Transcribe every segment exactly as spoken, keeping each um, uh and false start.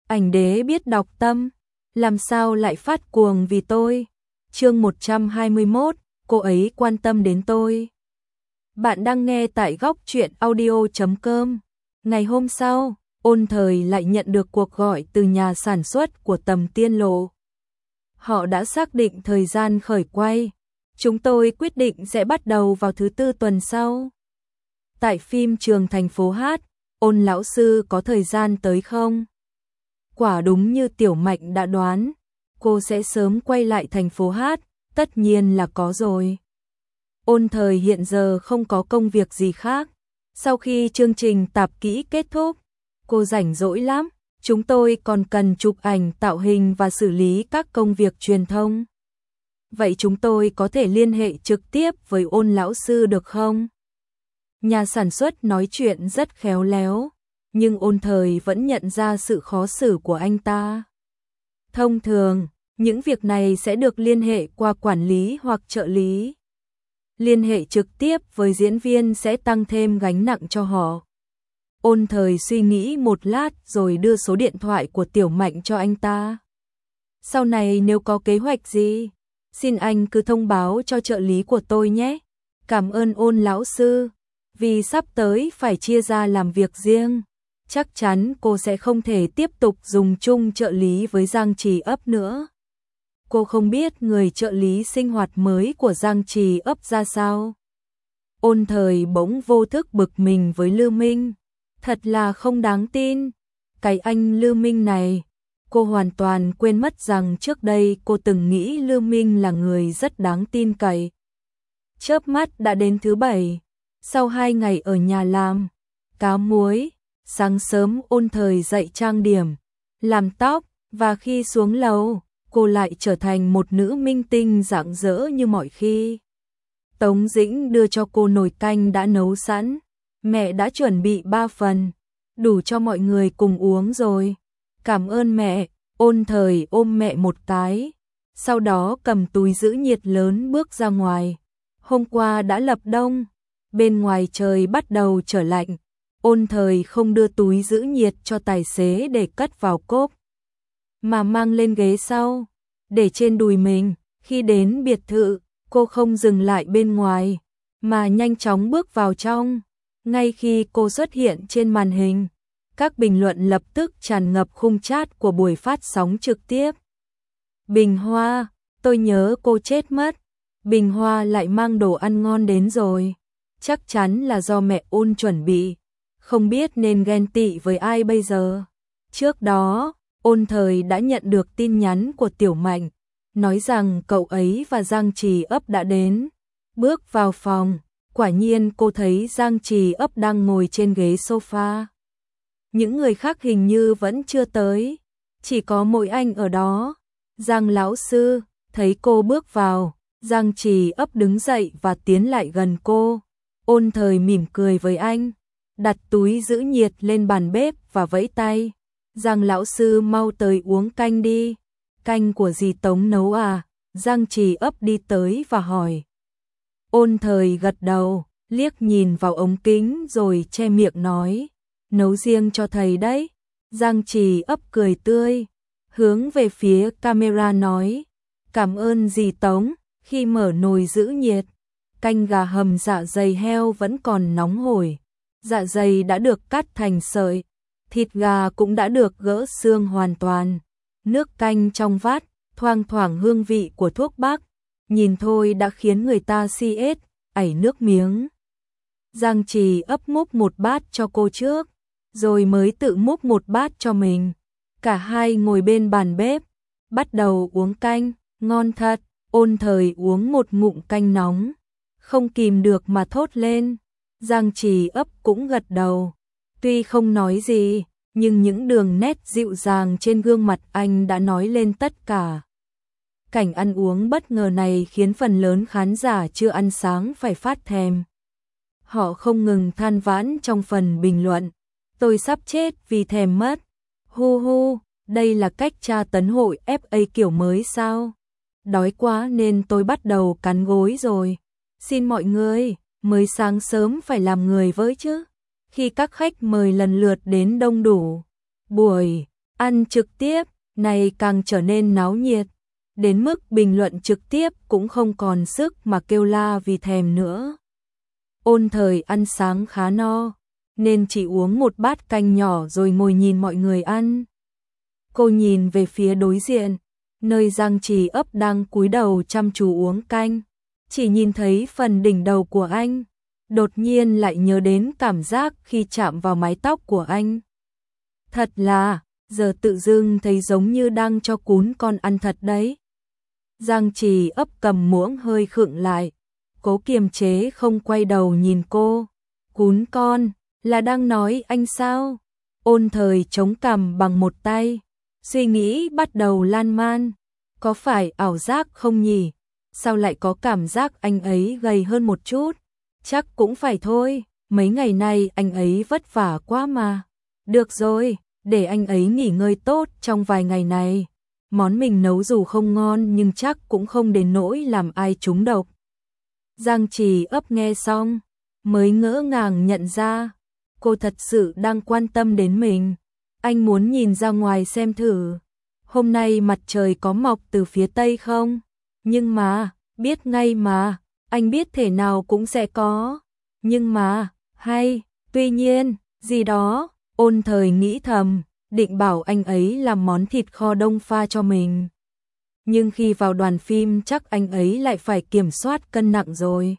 Ảnh đế biết đọc tâm, làm sao lại phát cuồng vì tôi. Chương một trăm hai mươi mốt, cô ấy quan tâm đến tôi. Bạn đang nghe tại góc truyện audio chấm com. Ngày hôm sau, Ôn Thời lại nhận được cuộc gọi từ nhà sản xuất của Tầm Tiên Lộ. Họ đã xác định thời gian khởi quay. Chúng tôi quyết định sẽ bắt đầu vào thứ tư tuần sau. Tại phim trường thành phố Hát, Ôn lão sư có thời gian tới không? Quả đúng như Tiểu Mạnh đã đoán, cô sẽ sớm quay lại thành phố Hát, tất nhiên là có rồi. Ôn Thời hiện giờ không có công việc gì khác. Sau khi chương trình tạp kỹ kết thúc, cô rảnh rỗi lắm. Chúng tôi còn cần chụp ảnh, tạo hình và xử lý các công việc truyền thông. Vậy chúng tôi có thể liên hệ trực tiếp với Ôn lão sư được không? Nhà sản xuất nói chuyện rất khéo léo, nhưng Ôn Thời vẫn nhận ra sự khó xử của anh ta. Thông thường, những việc này sẽ được liên hệ qua quản lý hoặc trợ lý. Liên hệ trực tiếp với diễn viên sẽ tăng thêm gánh nặng cho họ. Ôn Thời suy nghĩ một lát rồi đưa số điện thoại của Tiểu Mạnh cho anh ta. Sau này nếu có kế hoạch gì, xin anh cứ thông báo cho trợ lý của tôi nhé. Cảm ơn Ôn lão sư, vì sắp tới phải chia ra làm việc riêng. Chắc chắn cô sẽ không thể tiếp tục dùng chung trợ lý với Giang Trì Ấp nữa. Cô không biết người trợ lý sinh hoạt mới của Giang Trì Ấp ra sao. Ôn Thời bỗng vô thức bực mình với Lưu Minh. Thật là không đáng tin. Cái anh Lưu Minh này, cô hoàn toàn quên mất rằng trước đây cô từng nghĩ Lưu Minh là người rất đáng tin cậy. Chớp mắt đã đến thứ bảy, sau hai ngày ở nhà làm cá muối, sáng sớm Ôn Thời dậy trang điểm, làm tóc, và khi xuống lầu, cô lại trở thành một nữ minh tinh rạng rỡ như mọi khi. Tống Dĩnh đưa cho cô nồi canh đã nấu sẵn, mẹ đã chuẩn bị ba phần, đủ cho mọi người cùng uống rồi. Cảm ơn mẹ. Ôn Thời ôm mẹ một cái, sau đó cầm túi giữ nhiệt lớn bước ra ngoài. Hôm qua đã lập đông, bên ngoài trời bắt đầu trở lạnh. Ôn Thời không đưa túi giữ nhiệt cho tài xế để cất vào cốp, mà mang lên ghế sau, để trên đùi mình. Khi đến biệt thự, cô không dừng lại bên ngoài, mà nhanh chóng bước vào trong. Ngay khi cô xuất hiện trên màn hình, các bình luận lập tức tràn ngập khung chat của buổi phát sóng trực tiếp. Bình Hoa, tôi nhớ cô chết mất. Bình Hoa lại mang đồ ăn ngon đến rồi. Chắc chắn là do mẹ Ôn chuẩn bị. Không biết nên ghen tị với ai bây giờ. Trước đó, Ôn Thời đã nhận được tin nhắn của Tiểu Mạnh, nói rằng cậu ấy và Giang Trì Ấp đã đến. Bước vào phòng, quả nhiên cô thấy Giang Trì Ấp đang ngồi trên ghế sofa. Những người khác hình như vẫn chưa tới, chỉ có mỗi anh ở đó. Giang lão sư, thấy cô bước vào, Giang Trì Ấp đứng dậy và tiến lại gần cô. Ôn Thời mỉm cười với anh, đặt túi giữ nhiệt lên bàn bếp và vẫy tay. Giang lão sư mau tới uống canh đi. Canh của dì Tống nấu à? Giang Trì Ấp đi tới và hỏi. Ôn Thời gật đầu, liếc nhìn vào ống kính rồi che miệng nói, nấu riêng cho thầy đấy. Giang Trì Ấp cười tươi, hướng về phía camera nói, cảm ơn dì Tống. Khi mở nồi giữ nhiệt, canh gà hầm dạ dày heo vẫn còn nóng hổi. Dạ dày đã được cắt thành sợi, thịt gà cũng đã được gỡ xương hoàn toàn. Nước canh trong vắt, thoang thoảng hương vị của thuốc bắc, nhìn thôi đã khiến người ta si ết, ảy nước miếng. Giang Trì Ấp múc một bát cho cô trước, rồi mới tự múc một bát cho mình. Cả hai ngồi bên bàn bếp, bắt đầu uống canh, ngon thật. Ôn Thời uống một ngụm canh nóng, không kìm được mà thốt lên. Giang Trì Ấp cũng gật đầu, tuy không nói gì, nhưng những đường nét dịu dàng trên gương mặt anh đã nói lên tất cả. Cảnh ăn uống bất ngờ này khiến phần lớn khán giả chưa ăn sáng phải phát thèm. Họ không ngừng than vãn trong phần bình luận, tôi sắp chết vì thèm mất. Hu hu, đây là cách tra tấn hội ép a kiểu mới sao? Đói quá nên tôi bắt đầu cắn gối rồi. Xin mọi người, mới sáng sớm phải làm người với chứ. Khi các khách mời lần lượt đến đông đủ, buổi ăn trực tiếp này càng trở nên náo nhiệt, đến mức bình luận trực tiếp cũng không còn sức mà kêu la vì thèm nữa. Ôn Thời ăn sáng khá no, nên chỉ uống một bát canh nhỏ rồi ngồi nhìn mọi người ăn. Cô nhìn về phía đối diện, nơi Giang Trì Ấp đang cúi đầu chăm chú uống canh, chỉ nhìn thấy phần đỉnh đầu của anh, đột nhiên lại nhớ đến cảm giác khi chạm vào mái tóc của anh. Thật là, giờ tự dưng thấy giống như đang cho cún con ăn thật đấy. Giang Trì Ấp cầm muỗng hơi khựng lại, cố kiềm chế không quay đầu nhìn cô. Cún con, là đang nói anh sao? Ôn Thời chống cằm bằng một tay, suy nghĩ bắt đầu lan man. Có phải ảo giác không nhỉ? Sao lại có cảm giác anh ấy gầy hơn một chút? Chắc cũng phải thôi, mấy ngày nay anh ấy vất vả quá mà. Được rồi, để anh ấy nghỉ ngơi tốt trong vài ngày này. Món mình nấu dù không ngon nhưng chắc cũng không đến nỗi làm ai trúng độc. Giang Trì Ấp nghe xong, mới ngỡ ngàng nhận ra, cô thật sự đang quan tâm đến mình. Anh muốn nhìn ra ngoài xem thử, hôm nay mặt trời có mọc từ phía tây không? Nhưng mà, biết ngay mà, anh biết thể nào cũng sẽ có. Nhưng mà, hay, tuy nhiên, gì đó, Ôn Thời nghĩ thầm, định bảo anh ấy làm món thịt kho đông pha cho mình. Nhưng khi vào đoàn phim chắc anh ấy lại phải kiểm soát cân nặng rồi.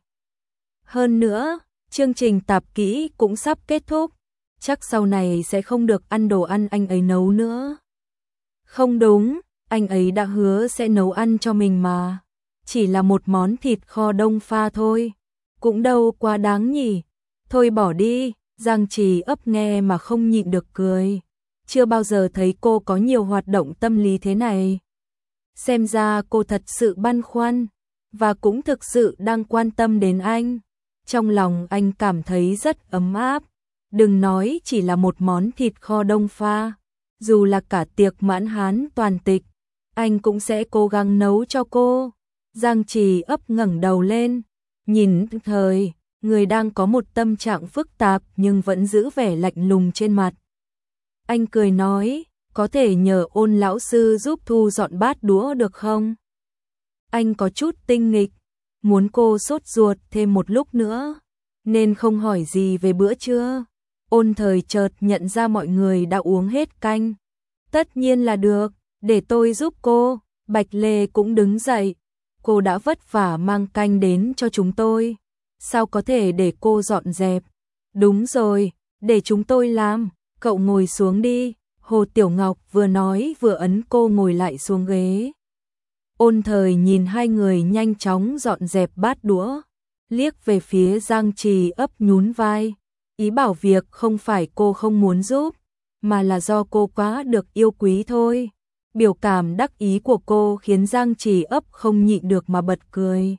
Hơn nữa, chương trình tạp kỹ cũng sắp kết thúc, chắc sau này sẽ không được ăn đồ ăn anh ấy nấu nữa. Không đúng, anh ấy đã hứa sẽ nấu ăn cho mình mà. Chỉ là một món thịt kho đông pha thôi, cũng đâu quá đáng nhỉ. Thôi bỏ đi, Giang Trì Ấp nghe mà không nhịn được cười. Chưa bao giờ thấy cô có nhiều hoạt động tâm lý thế này. Xem ra cô thật sự băn khoăn, và cũng thực sự đang quan tâm đến anh. Trong lòng anh cảm thấy rất ấm áp. Đừng nói chỉ là một món thịt kho đông pha, dù là cả tiệc mãn hán toàn tịch, anh cũng sẽ cố gắng nấu cho cô. Giang Trì Ấp ngẩng đầu lên, nhìn Thời, người đang có một tâm trạng phức tạp nhưng vẫn giữ vẻ lạnh lùng trên mặt. Anh cười nói, có thể nhờ Ôn lão sư giúp thu dọn bát đũa được không? Anh có chút tinh nghịch, muốn cô sốt ruột thêm một lúc nữa, nên không hỏi gì về bữa trưa. Ôn Thời chợt nhận ra mọi người đã uống hết canh. Tất nhiên là được, để tôi giúp cô. Bạch Lê cũng đứng dậy. Cô đã vất vả mang canh đến cho chúng tôi, sao có thể để cô dọn dẹp? Đúng rồi, để chúng tôi làm, cậu ngồi xuống đi. Hồ Tiểu Ngọc vừa nói vừa ấn cô ngồi lại xuống ghế. Ôn Thời nhìn hai người nhanh chóng dọn dẹp bát đũa, liếc về phía Giang Trì Ấp nhún vai, ý bảo việc không phải cô không muốn giúp, mà là do cô quá được yêu quý thôi. Biểu cảm đắc ý của cô khiến Giang Trì Ấp không nhịn được mà bật cười.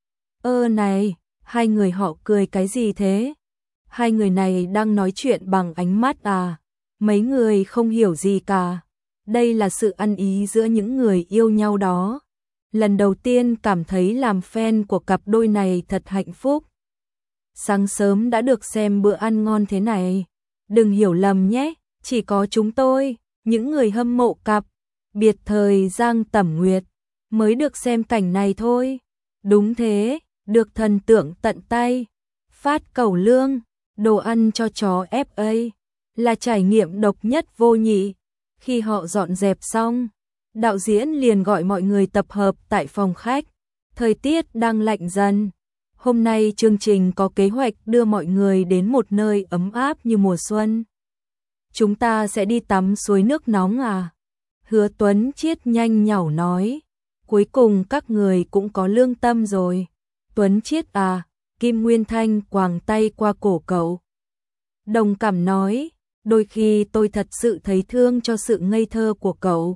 Ơ này, hai người họ cười cái gì thế? Hai người này đang nói chuyện bằng ánh mắt à? Mấy người không hiểu gì cả. Đây là sự ăn ý giữa những người yêu nhau đó. Lần đầu tiên cảm thấy làm fan của cặp đôi này thật hạnh phúc. Sáng sớm đã được xem bữa ăn ngon thế này. Đừng hiểu lầm nhé, chỉ có chúng tôi, những người hâm mộ cặp biệt thời Giang Tẩm Nguyệt, mới được xem cảnh này thôi. Đúng thế, được thần tượng tận tay, phát cẩu lương, đồ ăn cho chó ép a, là trải nghiệm độc nhất vô nhị. Khi họ dọn dẹp xong, đạo diễn liền gọi mọi người tập hợp tại phòng khách. Thời tiết đang lạnh dần. Hôm nay chương trình có kế hoạch đưa mọi người đến một nơi ấm áp như mùa xuân. Chúng ta sẽ đi tắm suối nước nóng à? Hứa Tuấn Chiết nhanh nhảu nói. Cuối cùng các người cũng có lương tâm rồi. Tuấn Chiết à? Kim Nguyên Thanh quàng tay qua cổ cậu. Đồng cảm nói, đôi khi tôi thật sự thấy thương cho sự ngây thơ của cậu.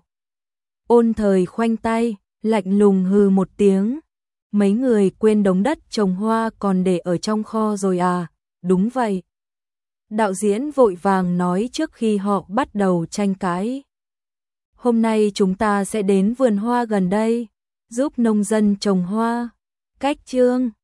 Ôn Thời khoanh tay, lạnh lùng hừ một tiếng. Mấy người quên đống đất trồng hoa còn để ở trong kho rồi à? Đúng vậy. Đạo diễn vội vàng nói trước khi họ bắt đầu tranh cãi. Hôm nay chúng ta sẽ đến vườn hoa gần đây, giúp nông dân trồng hoa. Cách chương